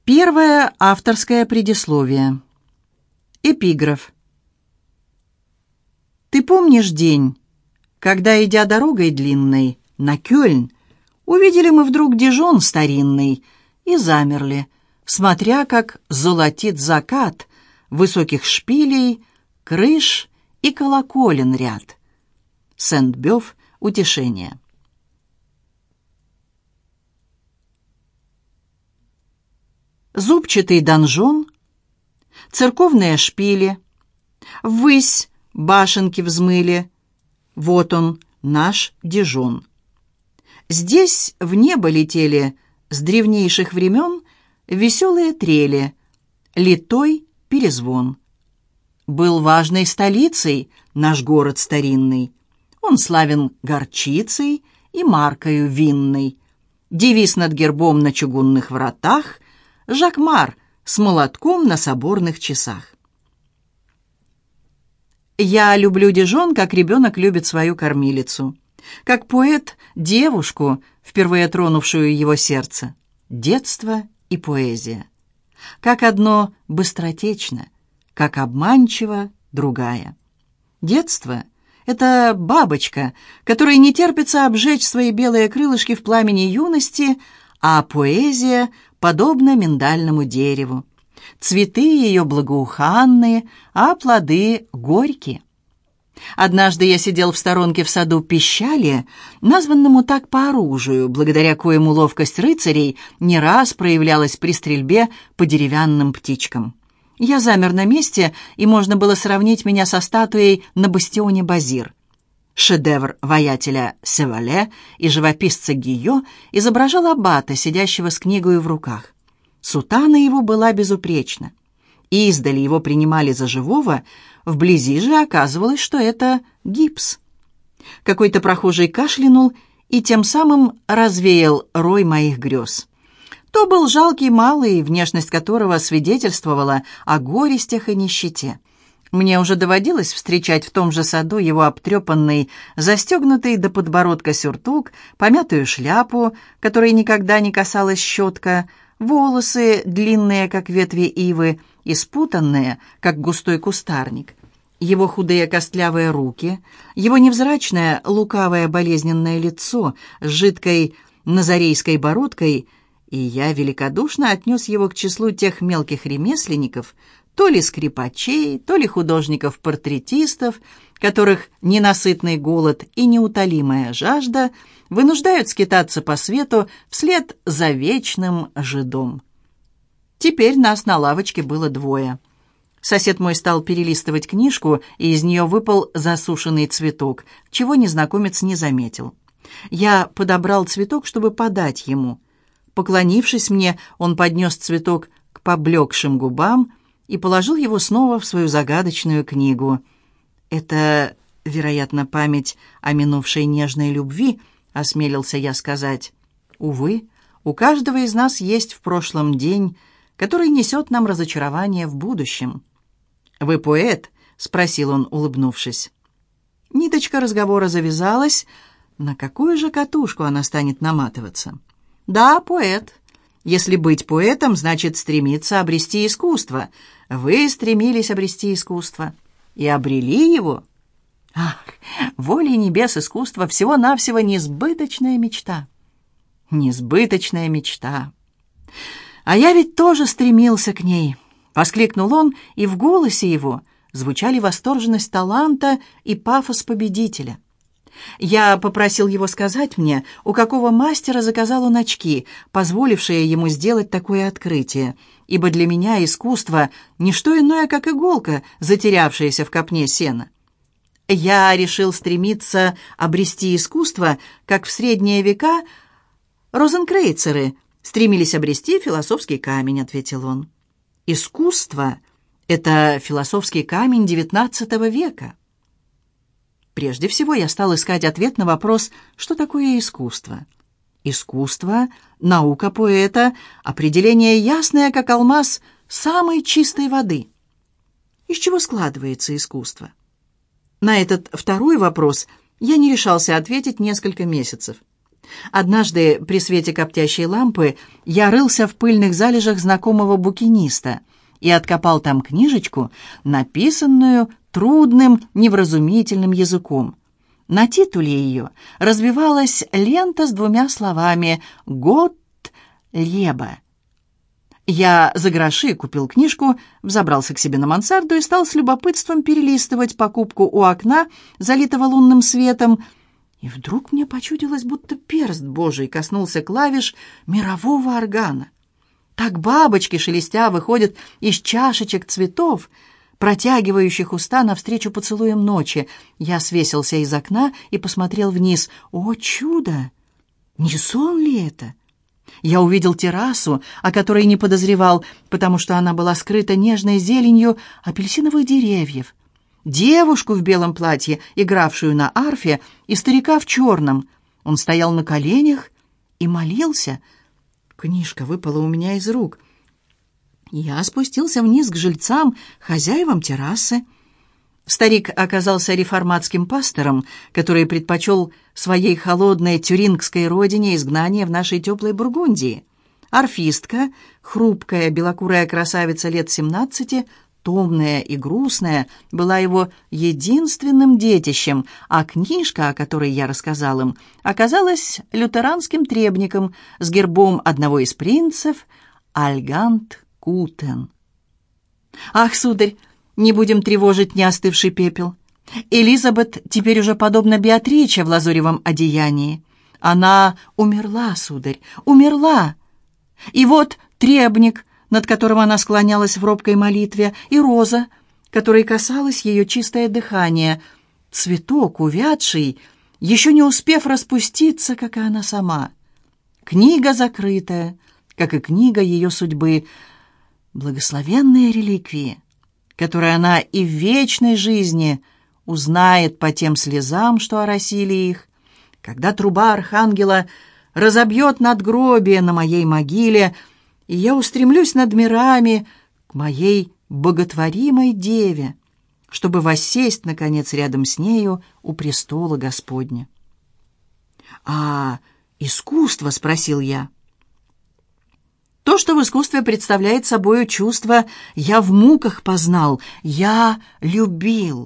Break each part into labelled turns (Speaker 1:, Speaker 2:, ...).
Speaker 1: Первое авторское предисловие. Эпиграф. Ты помнишь день, когда, идя дорогой длинной на Кёльн, увидели мы вдруг дижон старинный и замерли, смотря, как золотит закат высоких шпилей, крыш и колоколен ряд. Сент-Бёв. Утешение. Зубчатый донжон, церковные шпили, ввысь башенки взмыли. Вот он, наш дижон. Здесь в небо летели с древнейших времен веселые трели, литой перезвон. Был важной столицей наш город старинный. Он славен горчицей и маркою винной. Девиз над гербом на чугунных вратах — Жакмар с молотком на соборных часах. Я люблю дижон, как ребенок любит свою кормилицу, как поэт — девушку, впервые тронувшую его сердце. Детство и поэзия. Как одно быстротечно, как обманчиво другая. Детство — это бабочка, которой не терпится обжечь свои белые крылышки в пламени юности, а поэзия — подобно миндальному дереву. Цветы ее благоуханные, а плоды горькие. Однажды я сидел в сторонке в саду Пищали, названному так по оружию, благодаря коему ловкость рыцарей не раз проявлялась при стрельбе по деревянным птичкам. Я замер на месте, и можно было сравнить меня со статуей на бастионе Базир. Шедевр воятеля Севале и живописца Гийо изображал аббата, сидящего с книгой в руках. Сутана его была безупречна. Издали его принимали за живого, вблизи же оказывалось, что это гипс. Какой-то прохожий кашлянул и тем самым развеял рой моих грез. То был жалкий малый, внешность которого свидетельствовала о горестях и нищете. Мне уже доводилось встречать в том же саду его обтрепанный, застегнутый до подбородка сюртук, помятую шляпу, которой никогда не касалась щетка, волосы, длинные, как ветви ивы, и спутанные, как густой кустарник. Его худые костлявые руки, его невзрачное, лукавое, болезненное лицо с жидкой назарейской бородкой, и я великодушно отнес его к числу тех мелких ремесленников, то ли скрипачей, то ли художников-портретистов, которых ненасытный голод и неутолимая жажда вынуждают скитаться по свету вслед за вечным жидом. Теперь нас на лавочке было двое. Сосед мой стал перелистывать книжку, и из нее выпал засушенный цветок, чего незнакомец не заметил. Я подобрал цветок, чтобы подать ему. Поклонившись мне, он поднес цветок к поблекшим губам и положил его снова в свою загадочную книгу. «Это, вероятно, память о минувшей нежной любви», — осмелился я сказать. «Увы, у каждого из нас есть в прошлом день, который несет нам разочарование в будущем». «Вы поэт?» — спросил он, улыбнувшись. Ниточка разговора завязалась. На какую же катушку она станет наматываться? «Да, поэт. Если быть поэтом, значит стремиться обрести искусство. Вы стремились обрести искусство. И обрели его. Ах, волей небес искусство всего-навсего несбыточная мечта. Несбыточная мечта. А я ведь тоже стремился к ней», — воскликнул он, и в голосе его звучали восторженность таланта и пафос победителя. Я попросил его сказать мне, у какого мастера заказал он очки, позволившие ему сделать такое открытие, ибо для меня искусство — не что иное, как иголка, затерявшаяся в копне сена. Я решил стремиться обрести искусство, как в средние века розенкрейцеры стремились обрести философский камень, — ответил он. Искусство — это философский камень XIX века. Прежде всего я стал искать ответ на вопрос, что такое искусство. Искусство, наука поэта, определение ясное, как алмаз, самой чистой воды. Из чего складывается искусство? На этот второй вопрос я не решался ответить несколько месяцев. Однажды при свете коптящей лампы я рылся в пыльных залежах знакомого букиниста и откопал там книжечку, написанную трудным, невразумительным языком. На титуле ее развивалась лента с 2 словами «Гott lebe». Я за гроши купил книжку, взобрался к себе на мансарду и стал с любопытством перелистывать покупку у окна, залитого лунным светом, и вдруг мне почудилось, будто перст Божий коснулся клавиш мирового органа. Так бабочки, шелестя, выходят из чашечек цветов, протягивающих уста навстречу поцелуям ночи. Я свесился из окна и посмотрел вниз. О, чудо! Не сон ли это? Я увидел террасу, о которой не подозревал, потому что она была скрыта нежной зеленью апельсиновых деревьев, девушку в белом платье, игравшую на арфе, и старика в черном. Он стоял на коленях и молился. Книжка выпала у меня из рук. Я спустился вниз к жильцам, хозяевам террасы. Старик оказался реформатским пастором, который предпочел своей холодной тюрингской родине изгнание в нашей теплой Бургундии. Арфистка, хрупкая белокурая красавица лет 17, томная и грустная, была его единственным детищем, а книжка, о которой я рассказал им, оказалась лютеранским требником с гербом одного из принцев Альгант Кутен. «Ах, сударь, не будем тревожить неостывший пепел. Элизабет теперь уже подобна Беатриче в лазуревом одеянии. Она умерла, сударь, умерла. И вот требник, над которым она склонялась в робкой молитве, и роза, которой касалось ее чистое дыхание, цветок, увядший, еще не успев распуститься, как и она сама. Книга закрытая, как и книга ее судьбы, благословенные реликвии, которые она и в вечной жизни узнает по тем слезам, что оросили их, когда труба архангела разобьет надгробие на моей могиле, и я устремлюсь над мирами к моей боготворимой деве, чтобы воссесть, наконец, рядом с нею у престола Господня. «А искусство?» — спросил я. То, что в искусстве представляет собою чувство, я в муках познал, я любил.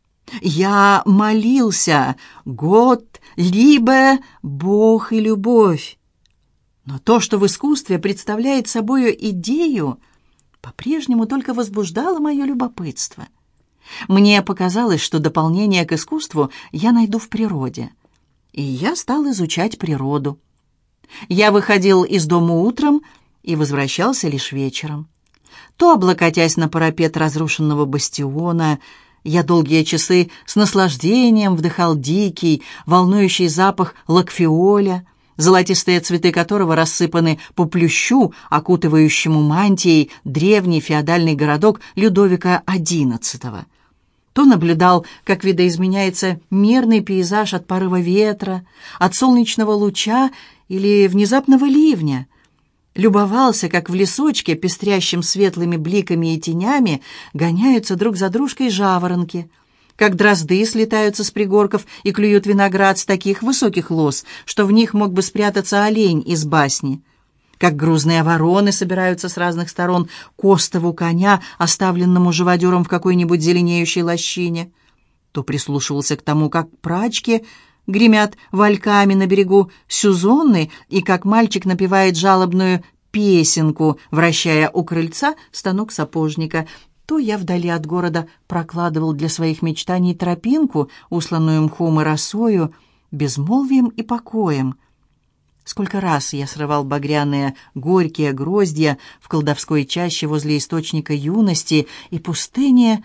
Speaker 1: Я молился, Гott lebe, Бог и любовь. Но то, что в искусстве представляет собою идею, по-прежнему только возбуждало мое любопытство. Мне показалось, что дополнение к искусству я найду в природе. И я стал изучать природу. Я выходил из дома утром и возвращался лишь вечером. То, облокотясь на парапет разрушенного бастиона, я долгие часы с наслаждением вдыхал дикий, волнующий запах лакфиоля, золотистые цветы которого рассыпаны по плющу, окутывающему мантией древний феодальный городок Людовика XI. То наблюдал, как видоизменяется мирный пейзаж от порыва ветра, от солнечного луча или внезапного ливня, любовался, как в лесочке, пестрящем светлыми бликами и тенями, гоняются друг за дружкой жаворонки, как дрозды слетаются с пригорков и клюют виноград с таких высоких лоз, что в них мог бы спрятаться олень из басни, как грузные вороны собираются с разных сторон к остову коня, оставленному живодером в какой-нибудь зеленеющей лощине, то прислушивался к тому, как прачки гремят вальками на берегу Сюзонны, и как мальчик напевает жалобную песенку, вращая у крыльца станок сапожника, то я вдали от города прокладывал для своих мечтаний тропинку, усланную мхом и росою, безмолвием и покоем. Сколько раз я срывал багряные горькие гроздья в колдовской чаще возле источника юности и пустыни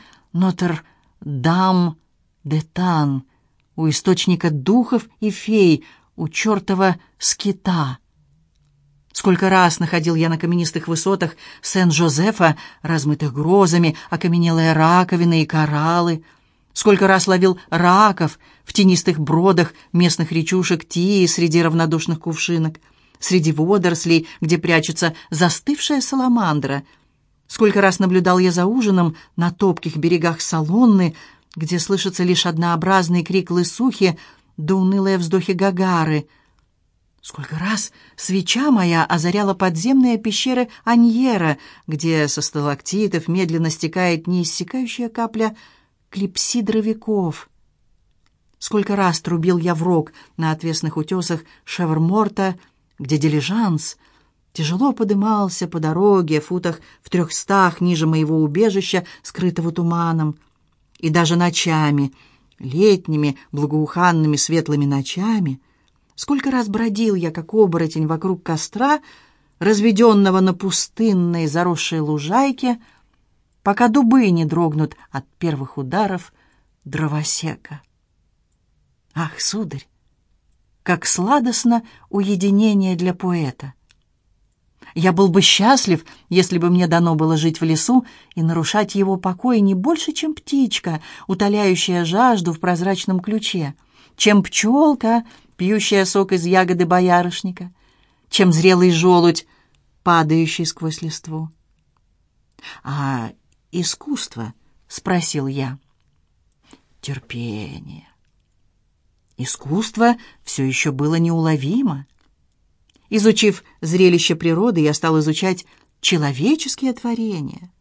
Speaker 1: Нотр-Дам-де-Тан, у источника духов и фей, у чертова скита. Сколько раз находил я на каменистых высотах Сен-Жозефа, размытых грозами, окаменелые раковины и кораллы. Сколько раз ловил раков в тенистых бродах местных речушек Тии среди равнодушных кувшинок, среди водорослей, где прячется застывшая саламандра. Сколько раз наблюдал я за ужином на топких берегах Салонны, где слышится лишь однообразный крик лысухи да унылые вздохи гагары. Сколько раз свеча моя озаряла подземные пещеры Аньера, где со сталактитов медленно стекает неиссякающая капля клипсидра веков. Сколько раз трубил я в рог на отвесных утесах Шеверморта, где дилижанс тяжело подымался по дороге, футах в 300 ниже моего убежища, скрытого туманом. И даже ночами, летними, благоуханными светлыми ночами, сколько раз бродил я, как оборотень, вокруг костра, разведенного на пустынной заросшей лужайке, пока дубы не дрогнут от первых ударов дровосека. Ах, сударь, как сладостно уединение для поэта! Я был бы счастлив, если бы мне дано было жить в лесу и нарушать его покой не больше, чем птичка, утоляющая жажду в прозрачном ключе, чем пчелка, пьющая сок из ягоды боярышника, чем зрелый желудь, падающий сквозь листву. «А искусство?» — спросил я. «Терпение». Искусство все еще было неуловимо. Изучив зрелище природы, я стал изучать человеческие творения.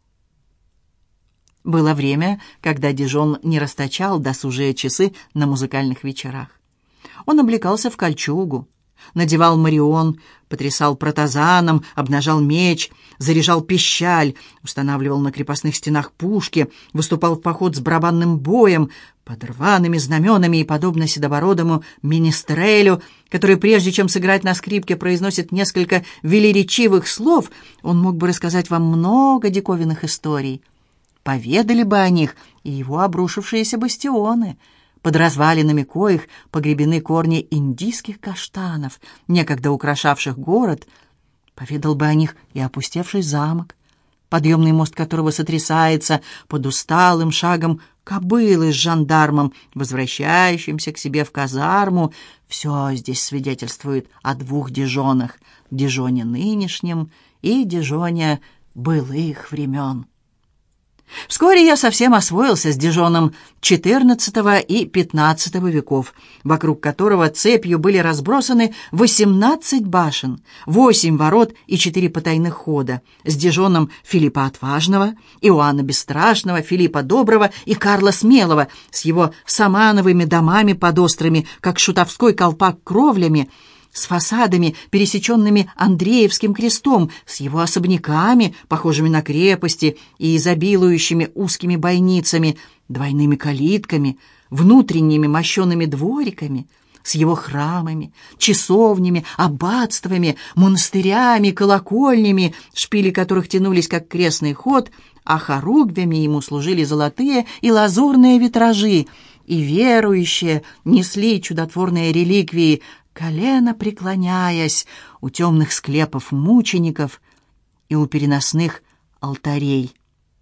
Speaker 1: Было время, когда Дижон не расточал досужие часы на музыкальных вечерах. Он облекался в кольчугу, надевал морион, потрясал протазаном, обнажал меч, заряжал пищаль, устанавливал на крепостных стенах пушки, выступал в поход с барабанным боем, под рваными знаменами и, подобно седобородому министрелю, который, прежде чем сыграть на скрипке, произносит несколько велеречивых слов, он мог бы рассказать вам много диковинных историй. Поведали бы о них и его обрушившиеся бастионы, под развалинами коих погребены корни индийских каштанов, некогда украшавших город. Поведал бы о них и опустевший замок, подъемный мост которого сотрясается под усталым шагом кобылы с жандармом, возвращающимся к себе в казарму. Все здесь свидетельствует о двух Дижонах — Дижоне нынешнем и Дижоне былых времен. Вскоре я совсем освоился с Дижоном XIV и XV веков, вокруг которого цепью были разбросаны 18 башен, 8 ворот и 4 потайных хода, с Дижоном Филиппа Отважного, Иоанна Бесстрашного, Филиппа Доброго и Карла Смелого, с его самановыми домами под острыми, как шутовской колпак, кровлями, с фасадами, пересеченными Андреевским крестом, с его особняками, похожими на крепости и изобилующими узкими бойницами, двойными калитками, внутренними мощеными двориками, с его храмами, часовнями, аббатствами, монастырями, колокольнями, шпили которых тянулись как крестный ход, а хоругвями ему служили золотые и лазурные витражи, и верующие несли чудотворные реликвии, колено преклоняясь у темных склепов мучеников и у переносных алтарей,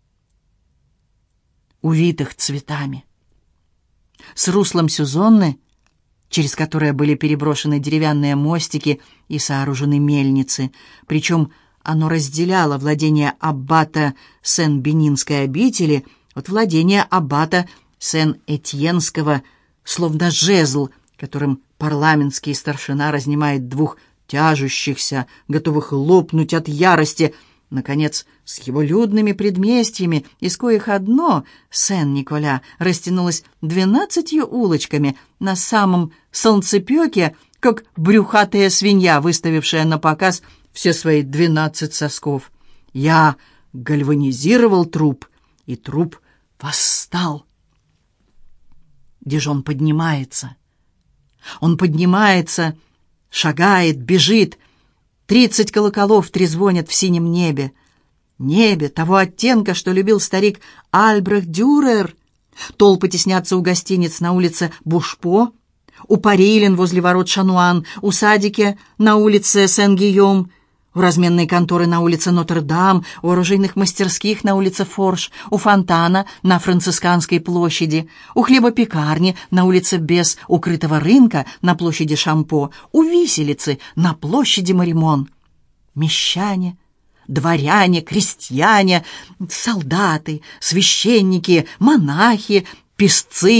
Speaker 1: увитых цветами. С руслом Сюзонны, через которое были переброшены деревянные мостики и сооружены мельницы, причем оно разделяло владение аббата Сен-Бенинской обители от владения аббата Сен-Этьенского, словно жезл, которым парламентский старшина разнимает двух тяжущихся, готовых лопнуть от ярости, наконец, с его людными предместьями, из коих одно, Сен-Николя, растянулось 12 улочками на самом солнцепеке, как брюхатая свинья, выставившая на показ все свои 12 сосков. Я гальванизировал труп, и труп восстал. Дижон поднимается. Он поднимается, шагает, бежит. 30 колоколов трезвонят в синем небе. Небе того оттенка, что любил старик Альбрехт Дюрер. Толпы теснятся у гостиниц на улице Бушпо, у Парилен возле ворот Шануан, у Садике на улице Сен-Гийом, у разменной конторы на улице Нотр-Дам, у оружейных мастерских на улице Форш, у фонтана на Францисканской площади, у хлебопекарни на улице Бес, у крытого рынка на площади Шампо, у виселицы на площади Маримон. Мещане, дворяне, крестьяне, солдаты, священники, монахи, песцы,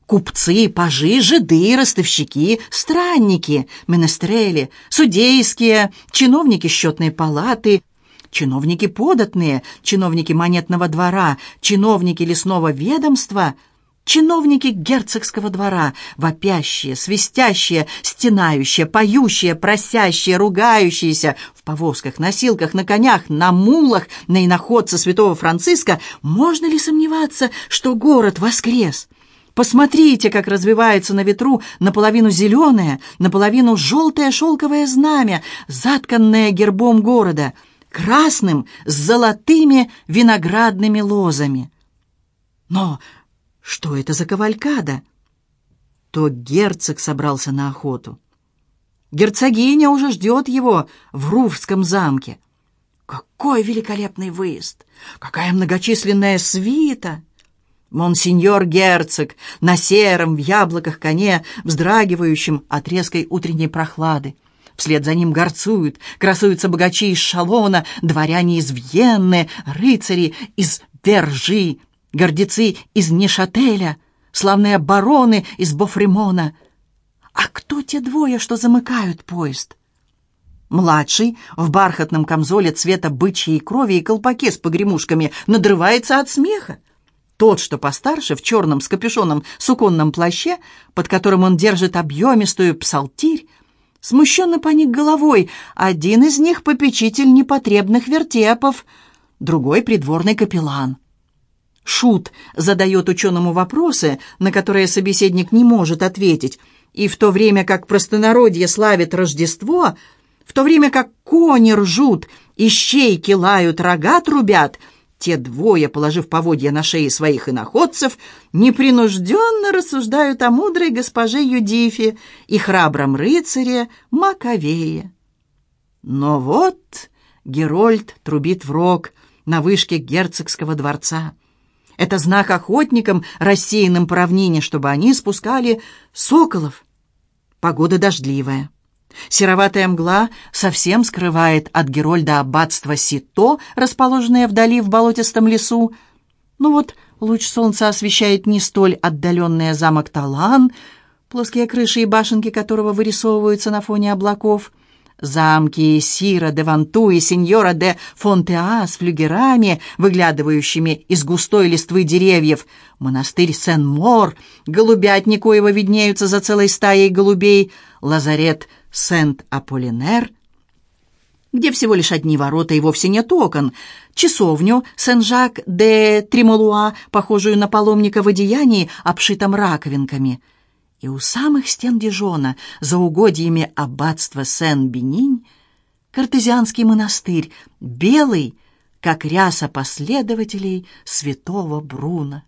Speaker 1: купцы, пажи, жиды, ростовщики, странники, менестрели, судейские, чиновники счетной палаты, чиновники податные, чиновники монетного двора, чиновники лесного ведомства, чиновники герцогского двора, вопящие, свистящие, стенающие, поющие, просящие, ругающиеся, в повозках, носилках, на конях, на мулах, на иноходце святого Франциска. Можно ли сомневаться, что город воскрес? Посмотрите, как развивается на ветру наполовину зеленое, наполовину желтое шелковое знамя, затканное гербом города, красным с золотыми виноградными лозами. Но что это за кавалькада? То герцог собрался на охоту. Герцогиня уже ждет его в Руфском замке. Какой великолепный выезд! Какая многочисленная свита! Монсеньор герцог на сером в яблоках коне, вздрагивающем от резкой утренней прохлады. Вслед за ним горцуют, красуются богачи из Шалона, дворяне из Вьенны, рыцари из Вержи, гордецы из Нешателя, славные бароны из Бофремона. А кто те двое, что замыкают поезд? Младший, в бархатном камзоле цвета бычьей крови и колпаке с погремушками, надрывается от смеха. Тот, что постарше, в черном с капюшоном суконном плаще, под которым он держит объемистую псалтирь, смущенно поник головой. Один из них — попечитель непотребных вертепов, другой — придворный капеллан. Шут задает ученому вопросы, на которые собеседник не может ответить, и в то время как простонародье славит Рождество, в то время как кони ржут, ищейки лают, рога трубят, те двое, положив поводья на шеи своих иноходцев, непринужденно рассуждают о мудрой госпоже Юдифе и храбром рыцаре Маковее. Но вот Герольд трубит в рог на вышке герцогского дворца. Это знак охотникам, рассеянным по равнине, чтобы они спускали соколов. Погода дождливая. Сероватая мгла совсем скрывает от Герольда аббатство Сито, расположенное вдали в болотистом лесу. Но вот луч солнца освещает не столь отдаленный замок Талан, плоские крыши и башенки которого вырисовываются на фоне облаков, замки Сира де Ванту и сеньора де Фонтеа с флюгерами, выглядывающими из густой листвы деревьев, монастырь Сен-Мор, голубятни, коего виднеются за целой стаей голубей, лазарет Сент-Аполлинер, где всего лишь одни ворота и вовсе нет окон, часовню Сен-Жак де Тремолуа, похожую на паломника в одеянии, обшитом раковинками. И у самых стен Дижона, за угодьями аббатства Сен-Бенинь, картезианский монастырь, белый, как ряса последователей святого Бруна.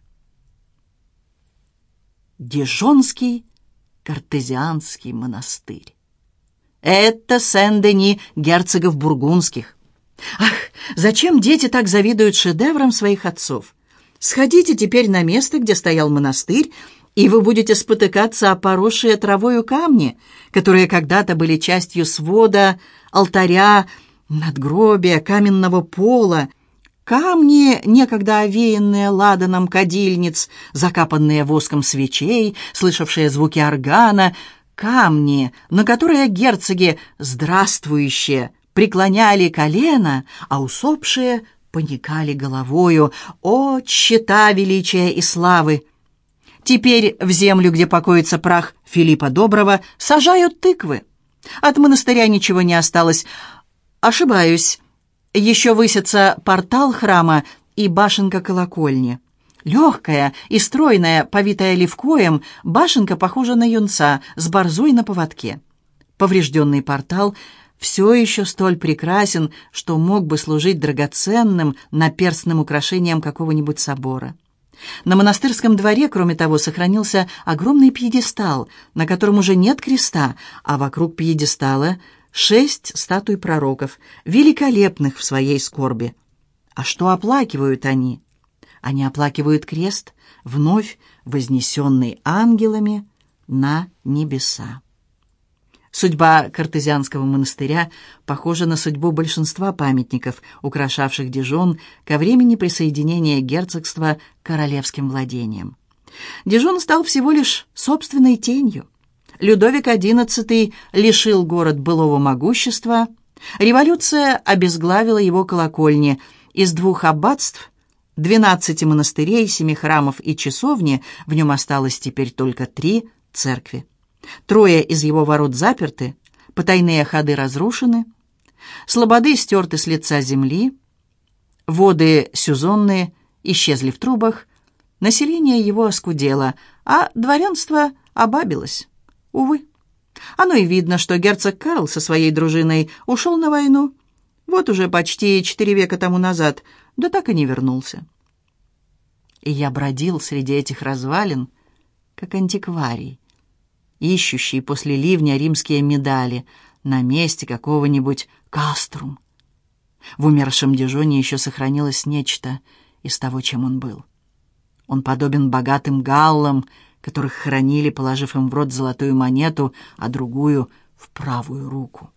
Speaker 1: Дижонский картезианский монастырь. Это Сен-Дени герцогов бургундских. Ах, зачем дети так завидуют шедеврам своих отцов? Сходите теперь на место, где стоял монастырь, и вы будете спотыкаться о поросшие травою камни, которые когда-то были частью свода, алтаря, надгробия, каменного пола, камни, некогда овеянные ладаном кадильниц, закапанные воском свечей, слышавшие звуки органа, камни, на которые герцоги, здравствующие, преклоняли колено, а усопшие поникали головою. О, чета величия и славы! Теперь в землю, где покоится прах Филиппа Доброго, сажают тыквы. От монастыря ничего не осталось. Ошибаюсь. Еще высится портал храма и башенка колокольни. Легкая и стройная, повитая левкоем, башенка похожа на юнца с борзой на поводке. Поврежденный портал все еще столь прекрасен, что мог бы служить драгоценным наперстным украшением какого-нибудь собора. На монастырском дворе, кроме того, сохранился огромный пьедестал, на котором уже нет креста, а вокруг пьедестала 6 статуй пророков, великолепных в своей скорби. А что оплакивают они? Они оплакивают крест, вновь вознесенный ангелами на небеса. Судьба картезианского монастыря похожа на судьбу большинства памятников, украшавших Дижон ко времени присоединения герцогства к королевским владениям. Дижон стал всего лишь собственной тенью. Людовик XI лишил город былого могущества, революция обезглавила его колокольни. Из 2 аббатств, 12 монастырей, 7 храмов и часовни в нем осталось теперь только 3 церкви. 3 из его ворот заперты, потайные ходы разрушены, слободы стерты с лица земли, воды сюзонные исчезли в трубах, население его оскудело, а дворянство обабилось. Увы, оно и видно, что герцог Карл со своей дружиной ушел на войну. Вот уже почти 4 века тому назад, да так и не вернулся. И я бродил среди этих развалин, как антикварий, ищущий после ливня римские медали на месте какого-нибудь каструм. В умершем Дижоне еще сохранилось нечто из того, чем он был. Он подобен богатым галлам, которых хоронили, положив им в рот золотую монету, а другую — в правую руку.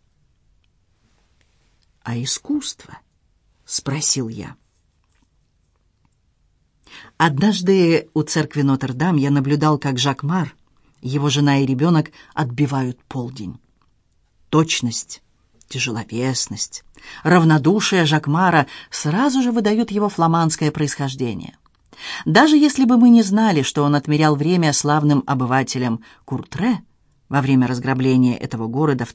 Speaker 1: «А искусство?» — спросил я. Однажды у церкви Нотр-Дам я наблюдал, как Жакмар, его жена и ребенок отбивают полдень. Точность, тяжеловесность, равнодушие Жакмара сразу же выдают его фламандское происхождение. Даже если бы мы не знали, что он отмерял время славным обывателям Куртре во время разграбления этого города в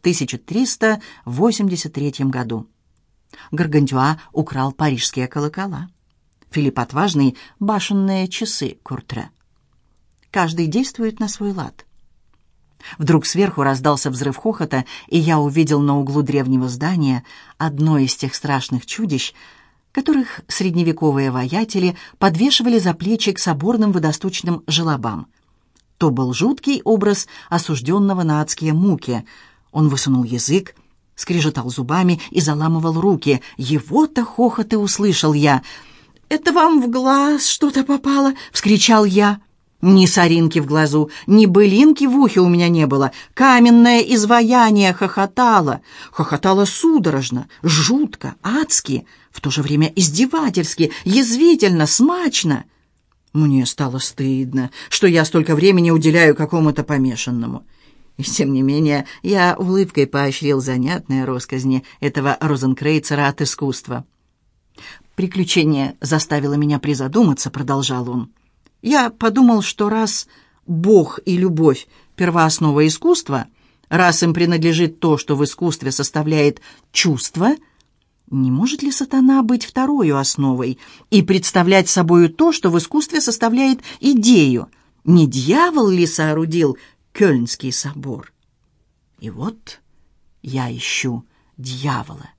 Speaker 1: 1383 году. Гаргантюа украл парижские колокола. Филипп Отважный — башенные часы Куртре. Каждый действует на свой лад. Вдруг сверху раздался взрыв хохота, и я увидел на углу древнего здания одно из тех страшных чудищ, которых средневековые воятели подвешивали за плечи к соборным водосточным желобам. То был жуткий образ осужденного на адские муки. Он высунул язык, скрежетал зубами и заламывал руки. Его-то хохот и услышал я. «Это вам в глаз что-то попало?» — вскричал я. Ни соринки в глазу, ни былинки в ухе у меня не было. Каменное изваяние хохотало. Хохотало судорожно, жутко, адски, в то же время издевательски, язвительно, смачно. Мне стало стыдно, что я столько времени уделяю какому-то помешанному. И тем не менее я улыбкой поощрил занятные росказни этого розенкрейцера от искусства. «Приключение заставило меня призадуматься», — продолжал он. «Я подумал, что раз Бог и любовь — первооснова искусства, раз им принадлежит то, что в искусстве составляет чувство, не может ли сатана быть второй основой и представлять собою то, что в искусстве составляет идею? Не дьявол ли соорудил Кёльнский собор? И вот я ищу дьявола».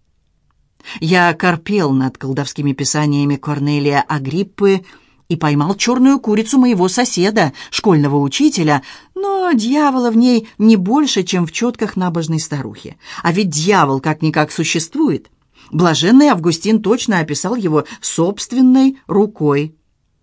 Speaker 1: Я корпел над колдовскими писаниями Корнелия Агриппы и поймал черную курицу моего соседа, школьного учителя, но дьявола в ней не больше, чем в четках набожной старухи. А ведь дьявол как-никак существует. Блаженный Августин точно описал его собственной рукой.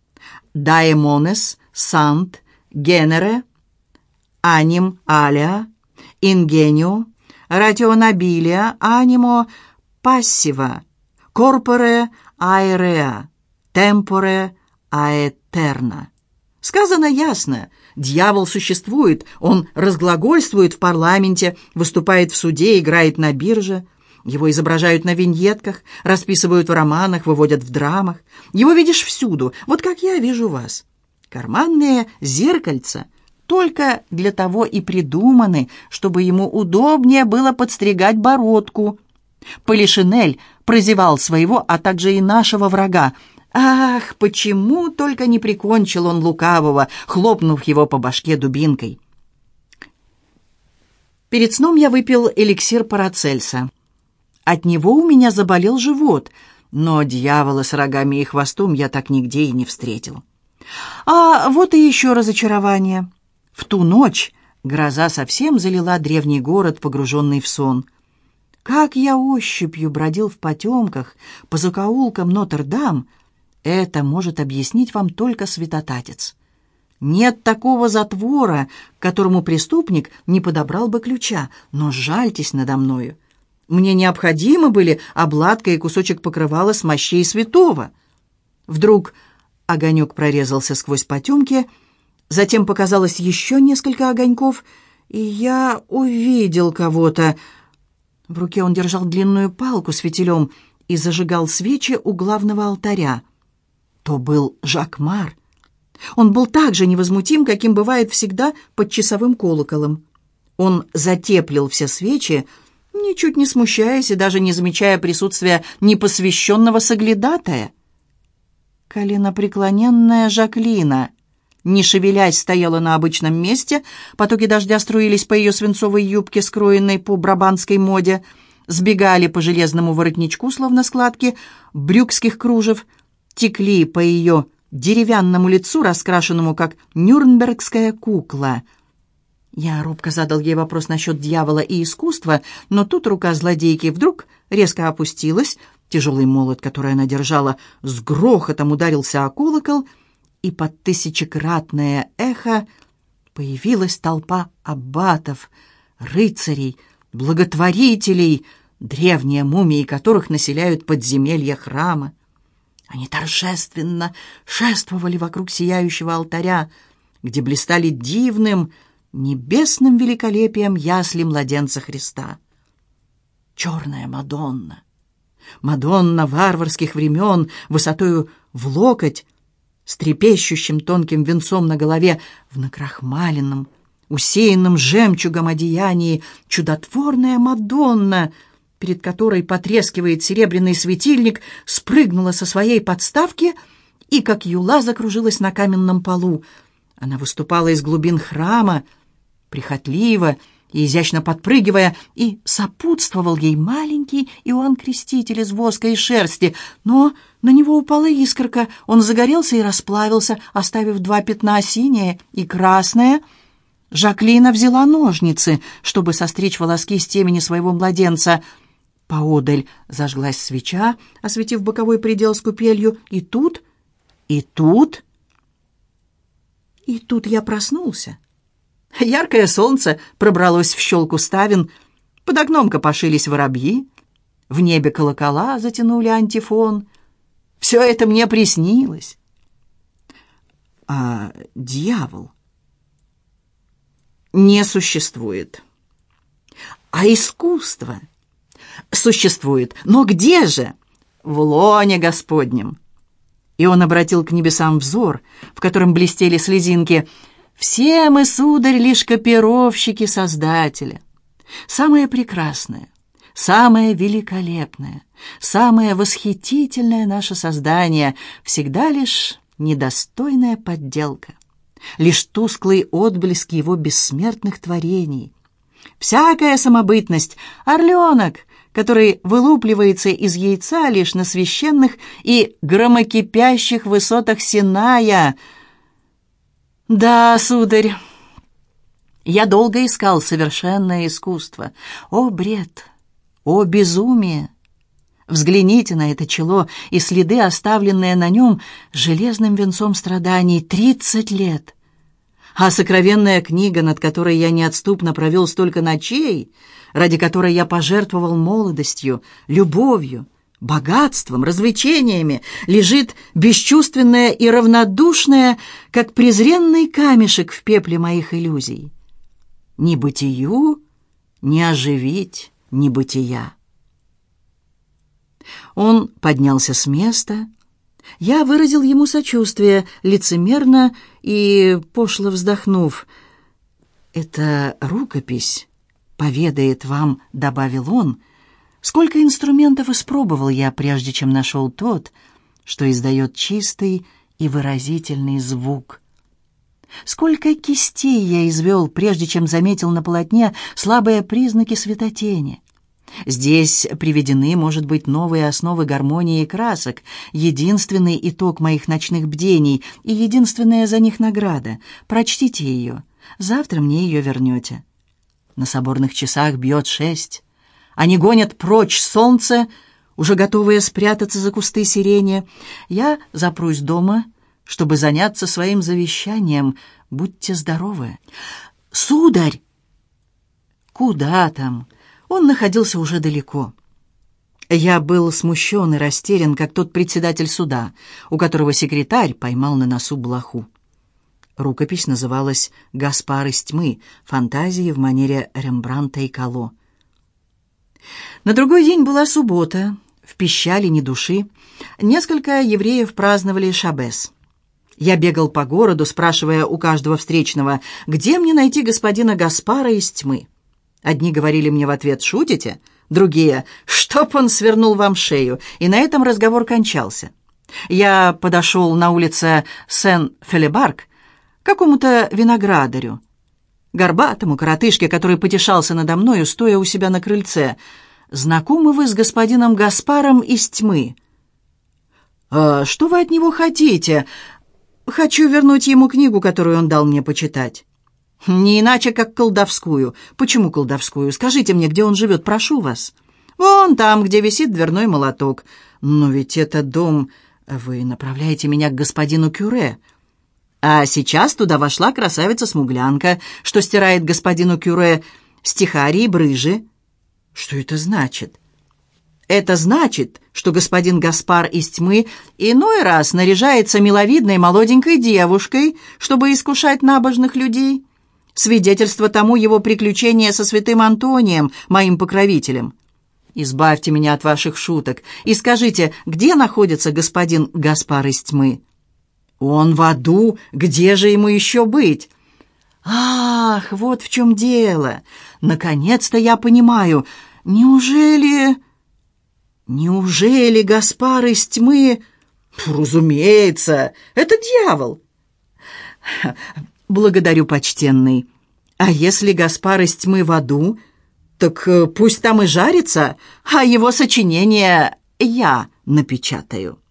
Speaker 1: «Daemones sant genere anim alea ingenio rationabilia animo passiva corpore aerea tempore аэтерна». Сказано ясно. Дьявол существует, он разглагольствует в парламенте, выступает в суде, играет на бирже. Его изображают на виньетках, расписывают в романах, выводят в драмах. Его видишь всюду, вот как я вижу вас. Карманные зеркальца только для того и придуманы, чтобы ему удобнее было подстригать бородку. Полишинель прозевал своего, а также и нашего врага. Ах, почему только не прикончил он лукавого, хлопнув его по башке дубинкой. Перед сном я выпил эликсир Парацельса. От него у меня заболел живот, но дьявола с рогами и хвостом я так нигде и не встретил. А вот и еще разочарование. В ту ночь гроза совсем залила древний город, погруженный в сон. Как я ощупью бродил в потемках по закоулкам Нотр-Дам, это может объяснить вам только святотатец. Нет такого затвора, к которому преступник не подобрал бы ключа, но жальтесь надо мною. Мне необходимы были обладка и кусочек покрывала с мощей святого. Вдруг огонек прорезался сквозь потемки, Затем показалось еще несколько огоньков, и я увидел кого-то. В руке он держал длинную палку с фитилем и зажигал свечи у главного алтаря. То был Жакмар. Он был так же невозмутим, каким бывает всегда под часовым колоколом. Он затеплил все свечи, ничуть не смущаясь и даже не замечая присутствия непосвященного соглядатая. Коленопреклоненная Жаклина, не шевелясь, стояла на обычном месте, потоки дождя струились по ее свинцовой юбке, скроенной по брабантской моде, сбегали по железному воротничку, словно складки брюкских кружев, текли по ее деревянному лицу, раскрашенному, как нюрнбергская кукла. Я робко задал ей вопрос насчет дьявола и искусства, но тут рука злодейки вдруг резко опустилась, тяжелый молот, который она держала, с грохотом ударился о колокол, и под тысячекратное эхо появилась толпа аббатов, рыцарей, благотворителей, древние мумии которых населяют подземелья храма. Они торжественно шествовали вокруг сияющего алтаря, где блистали дивным, небесным великолепием ясли младенца Христа. Черная Мадонна, Мадонна варварских времен, высотою в локоть, с трепещущим тонким венцом на голове, в накрахмаленном, усеянном жемчугом одеянии, чудотворная Мадонна, перед которой потрескивает серебряный светильник, спрыгнула со своей подставки и, как юла, закружилась на каменном полу. Она выступала из глубин храма, прихотливо и изящно подпрыгивая, и сопутствовал ей маленький Иоанн Креститель из воска и шерсти, но на него упала искорка, он загорелся и расплавился, оставив два пятна, синее и красное. Жаклина взяла ножницы, чтобы состричь волоски с темени своего младенца. Поодаль зажглась свеча, осветив боковой предел с купелью, и тут я проснулся. Яркое солнце пробралось в щелку ставен, под окном копошились воробьи, в небе колокола затянули антифон. Все это мне приснилось. А дьявол не существует. А искусство существует. Но где же? В лоне Господнем. И он обратил к небесам взор, в котором блестели слезинки. Все мы, сударь, лишь копировщики Создателя. Самое прекрасное, самое великолепное, самое восхитительное наше создание всегда лишь недостойная подделка, лишь тусклый отблеск его бессмертных творений. Всякая самобытность — орленок, который вылупливается из яйца лишь на священных и громокипящих высотах Синая. Да, сударь, я долго искал совершенное искусство. О, бред! О, безумие! Взгляните на это чело и следы, оставленные на нем железным венцом страданий 30 лет. А сокровенная книга, над которой я неотступно провел столько ночей, ради которой я пожертвовал молодостью, любовью, богатством, развлечениями, лежит бесчувственная и равнодушная, как презренный камешек в пепле моих иллюзий. Ни бытию, ни оживить небытия. Он поднялся с места. Я выразил ему сочувствие, лицемерно и пошло вздохнув. «Эта рукопись поведает вам, — добавил он, — сколько инструментов испробовал я, прежде чем нашел тот, что издает чистый и выразительный звук. Сколько кистей я извел, прежде чем заметил на полотне слабые признаки светотени. Здесь приведены, может быть, новые основы гармонии и красок, единственный итог моих ночных бдений и единственная за них награда. Прочтите ее. Завтра мне ее вернете. На соборных часах бьет 6. Они гонят прочь солнце, уже готовые спрятаться за кусты сирени. Я запрусь дома, чтобы заняться своим завещанием. Будьте здоровы. Сударь! Куда там? Он находился уже далеко. Я был смущен и растерян, как тот председатель суда, у которого секретарь поймал на носу блоху. Рукопись называлась «Гаспар из тьмы. Фантазии в манере Рембрандта и Кало». На другой день была суббота. В пищале ни души. Несколько евреев праздновали шабес. Я бегал по городу, спрашивая у каждого встречного, где мне найти господина Гаспара из тьмы. Одни говорили мне в ответ «Шутите?», другие «Чтоб он свернул вам шею», и на этом разговор кончался. Я подошел на улице Сен-Фелебарк к какому-то виноградарю, горбатому коротышке, который потешался надо мною, стоя у себя на крыльце. «Знакомы вы с господином Гаспаром из тьмы?» «Что вы от него хотите?» «Хочу вернуть ему книгу, которую он дал мне почитать». «Не иначе, как колдовскую». «Почему колдовскую? Скажите мне, где он живет, прошу вас». «Вон там, где висит дверной молоток». «Но ведь это дом...» «Вы направляете меня к господину Кюре». А сейчас туда вошла красавица-смуглянка, что стирает господину Кюре стихари и брыжи. Что это значит? Это значит, что господин Гаспар из тьмы иной раз наряжается миловидной молоденькой девушкой, чтобы искушать набожных людей. Свидетельство тому его приключения со святым Антонием, моим покровителем. Избавьте меня от ваших шуток и скажите, где находится господин Гаспар из тьмы? Он в аду, где же ему еще быть? Ах, вот в чем дело. Наконец-то я понимаю. Неужели Гаспар из тьмы... Разумеется, это дьявол. Благодарю, почтенный. А если Гаспар из тьмы в аду, так пусть там и жарится, а его сочинение я напечатаю.